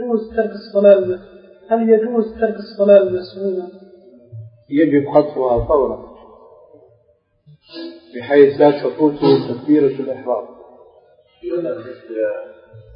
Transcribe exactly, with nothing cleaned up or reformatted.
يجوز ترك الصلاة هل يجوز ترك الصلاة المسنونة؟ يجب خطفها فورا بحيث لا تفوته تكبيرة الإحرام.